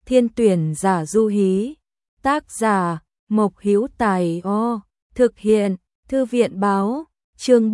Thiên tuyển giả du hí. Tác giả Mộc Hữu Tài. Thực hiện Thư viện báo. Chương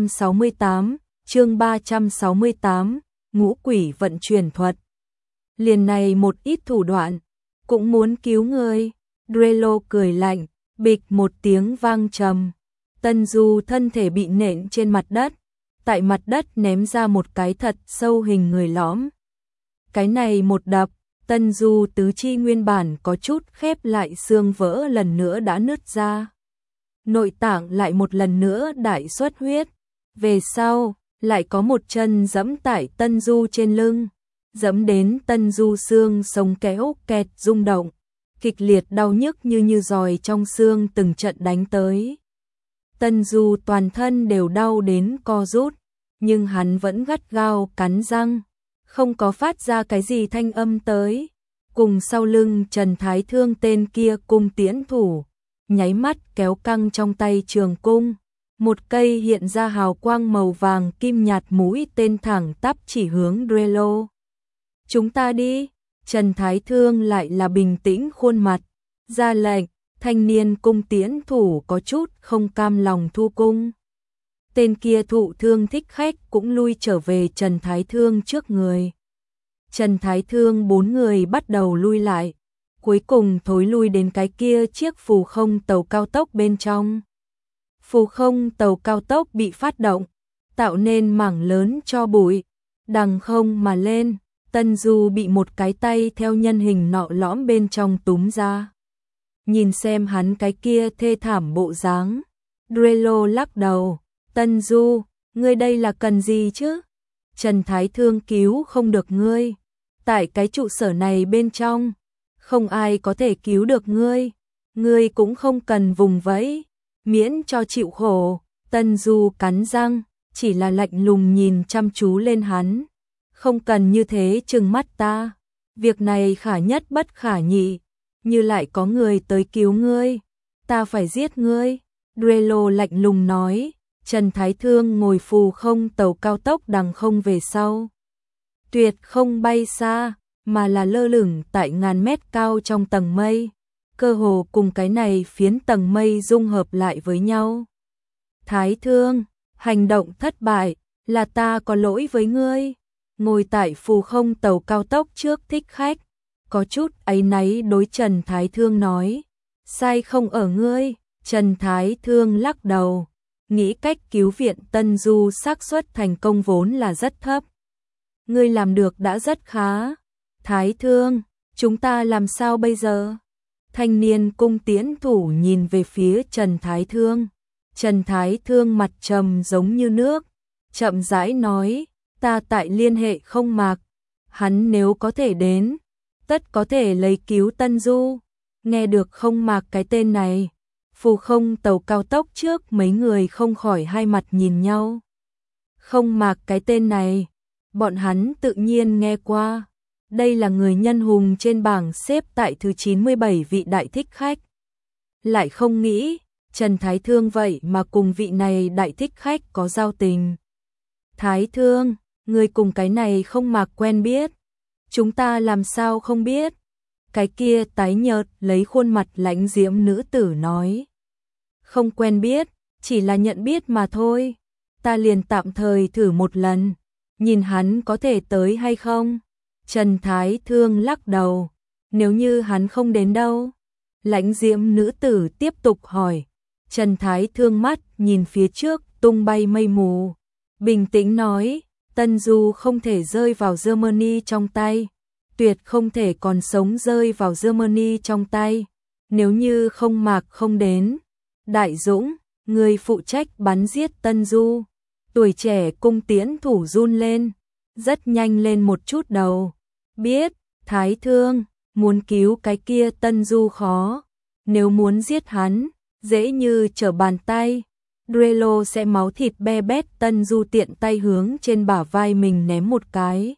368, Ngũ quỷ vận chuyển thuật. Liền này một ít thủ đoạn, cũng muốn cứu ngươi. Drello cười lạnh, bịch một tiếng vang trầm. Tân Du thân thể bị nện trên mặt đất, tại mặt đất ném ra một cái thật sâu hình người lõm. Cái này một đập, Tân Du tứ chi nguyên bản có chút khép lại xương vỡ lần nữa đã nứt ra. Nội tạng lại một lần nữa đại xuất huyết. Về sau, lại có một chân giẫm tại Tân Du trên lưng, giẫm đến Tân Du xương sống kéo kẹt rung động, kịch liệt đau nhức như giòi trong xương từng trận đánh tới. Tân Du toàn thân đều đau đến co rút, nhưng hắn vẫn gắt gao cắn răng, không có phát ra cái gì thanh âm tới. Cùng sau lưng Trần Thái Thương tên kia cung tiễn thủ, nháy mắt kéo căng trong tay trường cung, một cây hiện ra hào quang màu vàng kim nhạt mũi tên thẳng tắp chỉ hướng Drello. Chúng ta đi. Trần Thái Thương lại là bình tĩnh khuôn mặt, ra lệnh. Thanh niên cung tiễn thủ có chút không cam lòng thu cung. Tên kia thụ thương thích khách cũng lui trở về Trần Thái Thương trước người. Trần Thái Thương bốn người bắt đầu lui lại, cuối cùng thối lui đến cái kia chiếc phù không tàu cao tốc bên trong. Phù không tàu cao tốc bị phát động, tạo nên mảng lớn tro bụi, đằng không mà lên. Tân Du bị một cái tay theo nhân hình nọ lõm bên trong túm ra. Nhìn xem hắn cái kia thê thảm bộ dáng, Drello lắc đầu. Tân Du, ngươi đây là cần gì chứ? Trần Thái Thương cứu không được ngươi. Tại cái trụ sở này bên trong, không ai có thể cứu được ngươi. Ngươi cũng không cần vùng vẫy, miễn cho chịu khổ. Tân Du cắn răng, chỉ là lạnh lùng nhìn chăm chú lên hắn. Không cần như thế trừng mắt ta. Việc này khả nhất bất khả nhị. Như lại có người tới cứu ngươi, ta phải giết ngươi. Drello lạnh lùng nói. Trần Thái Thương ngồi phù không tàu cao tốc đằng không về sau. Tuyệt không bay xa, mà là lơ lửng tại ngàn mét cao trong tầng mây. Cơ hồ cùng cái này phiến tầng mây dung hợp lại với nhau. Thái Thương, hành động thất bại, là ta có lỗi với ngươi. Ngồi tại phù không tàu cao tốc trước thích khách, có chút áy náy đối Trần Thái Thương nói. Sai không ở ngươi. Trần Thái Thương lắc đầu, nghĩ cách cứu viện Tân Du xác suất thành công vốn là rất thấp. Ngươi làm được đã rất khá. Thái Thương, chúng ta làm sao bây giờ? Thanh niên cung tiễn thủ nhìn về phía Trần Thái Thương. Trần Thái Thương mặt trầm giống như nước, chậm rãi nói. Ta tại liên hệ Không Mạc, hắn nếu có thể đến, tất có thể lấy cứu Tân Du. Nghe được Không Mạc cái tên này, phù không tàu cao tốc trước mấy người không khỏi hai mặt nhìn nhau. Không Mạc cái tên này, bọn hắn tự nhiên nghe qua. Đây là người nhân hùng trên bảng xếp tại thứ 97 vị đại thích khách. Lại không nghĩ, Trần Thái Thương vậy mà cùng vị này đại thích khách có giao tình. Thái Thương, người cùng cái này Không Mạc quen biết. Chúng ta làm sao không biết? Cái kia tái nhợt lấy khuôn mặt lãnh diễm nữ tử nói. Không quen biết, chỉ là nhận biết mà thôi. Ta liền tạm thời thử một lần, nhìn hắn có thể tới hay không. Trần Thái Thương lắc đầu. Nếu như hắn không đến đâu? Lãnh diễm nữ tử tiếp tục hỏi. Trần Thái Thương mắt nhìn phía trước tung bay mây mù, bình tĩnh nói. Tân Du không thể rơi vào Germany trong tay, tuyệt không thể còn sống rơi vào Germany trong tay. Nếu như Không Mạc không đến, Đại Dũng, người phụ trách bắn giết Tân Du. Tuổi trẻ cung tiễn thủ run lên, rất nhanh lên một chút đầu. Biết, Thái Thương, muốn cứu cái kia Tân Du khó, nếu muốn giết hắn, dễ như trở bàn tay. Drello sẽ máu thịt be bét. Tân Du tiện tay hướng trên bả vai mình ném một cái,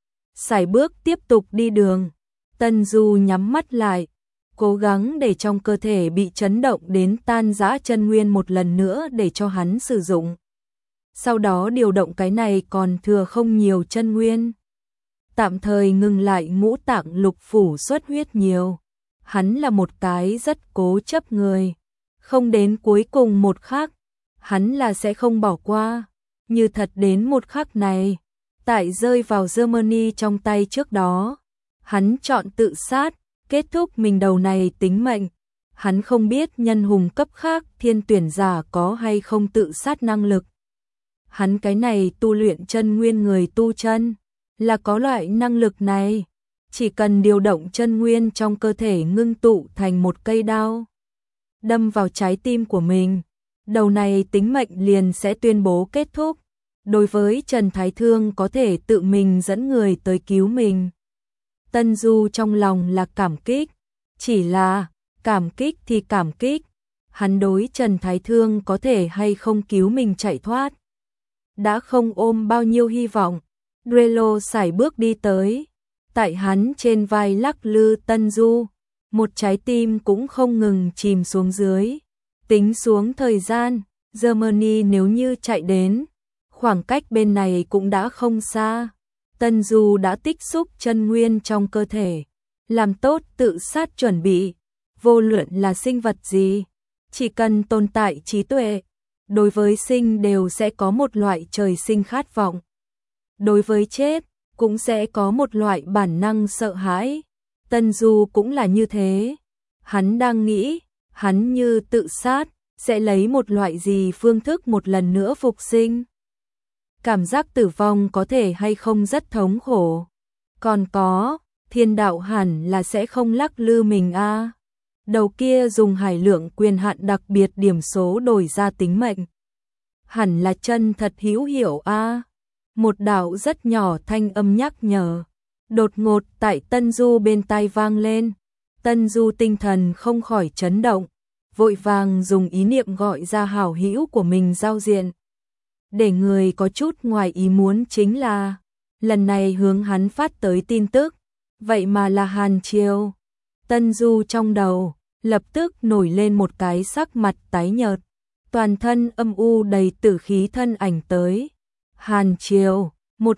sải bước tiếp tục đi đường. Tân Du nhắm mắt lại, cố gắng để trong cơ thể bị chấn động đến tan rã chân nguyên một lần nữa để cho hắn sử dụng. Sau đó điều động cái này còn thừa không nhiều chân nguyên. tạm thời ngừng lại ngũ tạng lục phủ xuất huyết nhiều. Hắn là một cái rất cố chấp người, không đến cuối cùng một khắc, hắn là sẽ không bỏ qua. Như thật đến một khắc này, tại rơi vào Germany trong tay trước đó, hắn chọn tự sát, kết thúc mình đầu này tính mệnh. Hắn không biết nhân hùng cấp khác thiên tuyển giả có hay không tự sát năng lực. Hắn cái này tu luyện chân nguyên người tu chân, là có loại năng lực này. Chỉ cần điều động chân nguyên trong cơ thể ngưng tụ thành một cây đao, đâm vào trái tim của mình, đầu này tính mệnh liền sẽ tuyên bố kết thúc. Đối với Trần Thái Thương có thể tự mình dẫn người tới cứu mình, Tân Du trong lòng là cảm kích, chỉ là cảm kích thì cảm kích, hắn đối Trần Thái Thương có thể hay không cứu mình chạy thoát, đã không ôm bao nhiêu hy vọng. Drello sải bước đi tới, tại hắn trên vai lắc lư Tân Du, một trái tim cũng không ngừng chìm xuống dưới. Tính xuống thời gian, Germany nếu như chạy đến, khoảng cách bên này cũng đã không xa. Tân Du đã tích xúc chân nguyên trong cơ thể, làm tốt tự sát chuẩn bị. Vô luận là sinh vật gì, chỉ cần tồn tại trí tuệ, đối với sinh đều sẽ có một loại trời sinh khát vọng. Đối với chết, cũng sẽ có một loại bản năng sợ hãi. Tân Du cũng là như thế. Hắn đang nghĩ, hắn như tự sát, sẽ lấy một loại gì phương thức một lần nữa phục sinh. Cảm giác tử vong có thể hay không rất thống khổ. Còn có, thiên đạo hẳn là sẽ không lắc lư mình a. Đầu kia dùng hải lượng quyền hạn đặc biệt điểm số đổi ra tính mệnh. Hẳn là chân thật hữu hiệu a. Một đạo rất nhỏ thanh âm nhắc nhở, đột ngột tại Tân Du bên tai vang lên. Tân Du tinh thần không khỏi chấn động, vội vàng dùng ý niệm gọi ra hảo hữu của mình giao diện. Để người có chút ngoài ý muốn chính là, lần này hướng hắn phát tới tin tức, vậy mà là Hàn Triều. Tân Du trong đầu lập tức nổi lên một cái sắc mặt tái nhợt, toàn thân âm u đầy tử khí thân ảnh tới. Hàn Triều,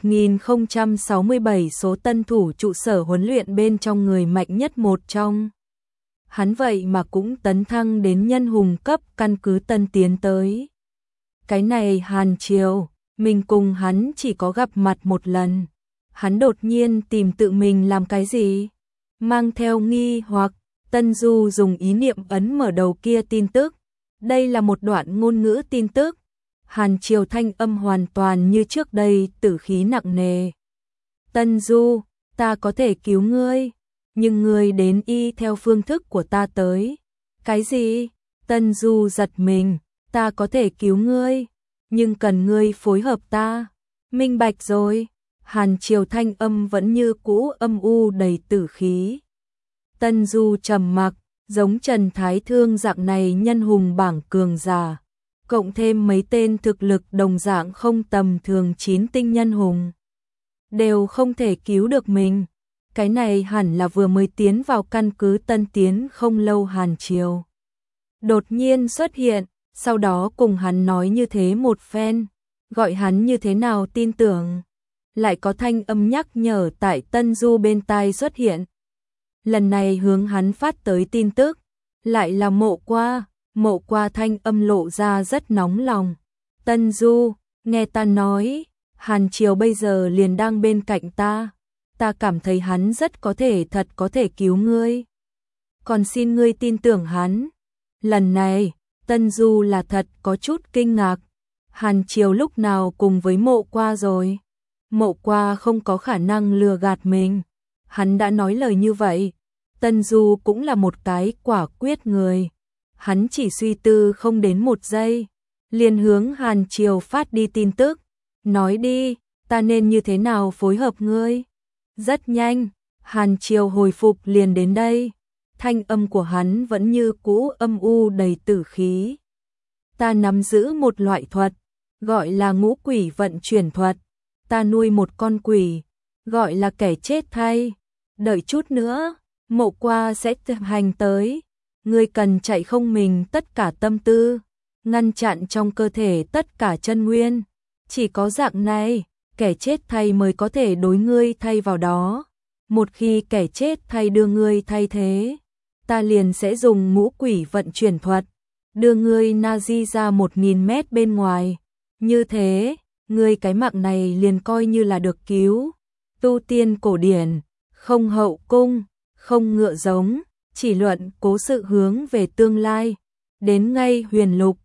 1067 số tân thủ trụ sở huấn luyện bên trong người mạnh nhất một trong. Hắn vậy mà cũng tấn thăng đến nhân hùng cấp, căn cứ tân tiến tới. Cái này Hàn Triều, mình cùng hắn chỉ có gặp mặt một lần. Hắn đột nhiên tìm tự mình làm cái gì? Mang theo nghi hoặc, Tân Du dùng ý niệm ấn mở đầu kia tin tức. Đây là một đoạn ngôn ngữ tin tức. Hàn Triều thanh âm hoàn toàn như trước đây, tử khí nặng nề. Tân Du, ta có thể cứu ngươi, nhưng ngươi đến y theo phương thức của ta tới. Cái gì? Tân Du giật mình, ta có thể cứu ngươi, nhưng cần ngươi phối hợp ta. Minh bạch rồi. Hàn Triều thanh âm vẫn như cũ âm u đầy tử khí. Tân Du trầm mặc, giống Trần Thái Thương dạng này nhân hùng bảng cường giả, cộng thêm mấy tên thực lực đồng dạng không tầm thường 9 tinh nhân hùng, đều không thể cứu được mình. Cái này hẳn là vừa mới tiến vào căn cứ tân tiến không lâu Hàn Triều đột nhiên xuất hiện, sau đó cùng hắn nói như thế một phen, gọi hắn như thế nào tin tưởng. Lại có thanh âm nhắc nhở tại Tân Du bên tai xuất hiện. Lần này hướng hắn phát tới tin tức, lại là Mộ Qua thanh âm lộ ra rất nóng lòng. Tân Du, nghe ta nói, Hàn Triều bây giờ liền đang bên cạnh ta. Ta cảm thấy hắn rất có thể cứu ngươi. Còn xin ngươi tin tưởng hắn. Lần này, Tân Du là thật có chút kinh ngạc. Hàn Triều lúc nào cùng với Mộ Qua rồi? Mộ Qua không có khả năng lừa gạt mình. Hắn đã nói lời như vậy. Tân Du cũng là một cái quả quyết người. Hắn chỉ suy tư không đến một giây, liền hướng Hàn Triều phát đi tin tức. Nói đi, ta nên như thế nào phối hợp ngươi? Rất nhanh, Hàn Triều hồi phục liền đến đây. Thanh âm của hắn vẫn như cũ âm u đầy tử khí. Ta nắm giữ một loại thuật, gọi là ngũ quỷ vận chuyển thuật. Ta nuôi một con quỷ, gọi là kẻ chết thay. Đợi chút nữa, Mộ Qua sẽ hành tới. Ngươi cần chạy không mình tất cả tâm tư, ngăn chặn trong cơ thể tất cả chân nguyên. Chỉ có dạng này, kẻ chết thay mới có thể đối ngươi thay vào đó. Một khi kẻ chết thay đưa ngươi thay thế, ta liền sẽ dùng ngũ quỷ vận chuyển thuật, đưa ngươi Nazi ra 1000 mét bên ngoài. Như thế, ngươi cái mạng này liền coi như là được cứu. Tu tiên cổ điển, không hậu cung, không ngựa giống, chỉ luận cố sự hướng về tương lai. Đến ngay huyền lục,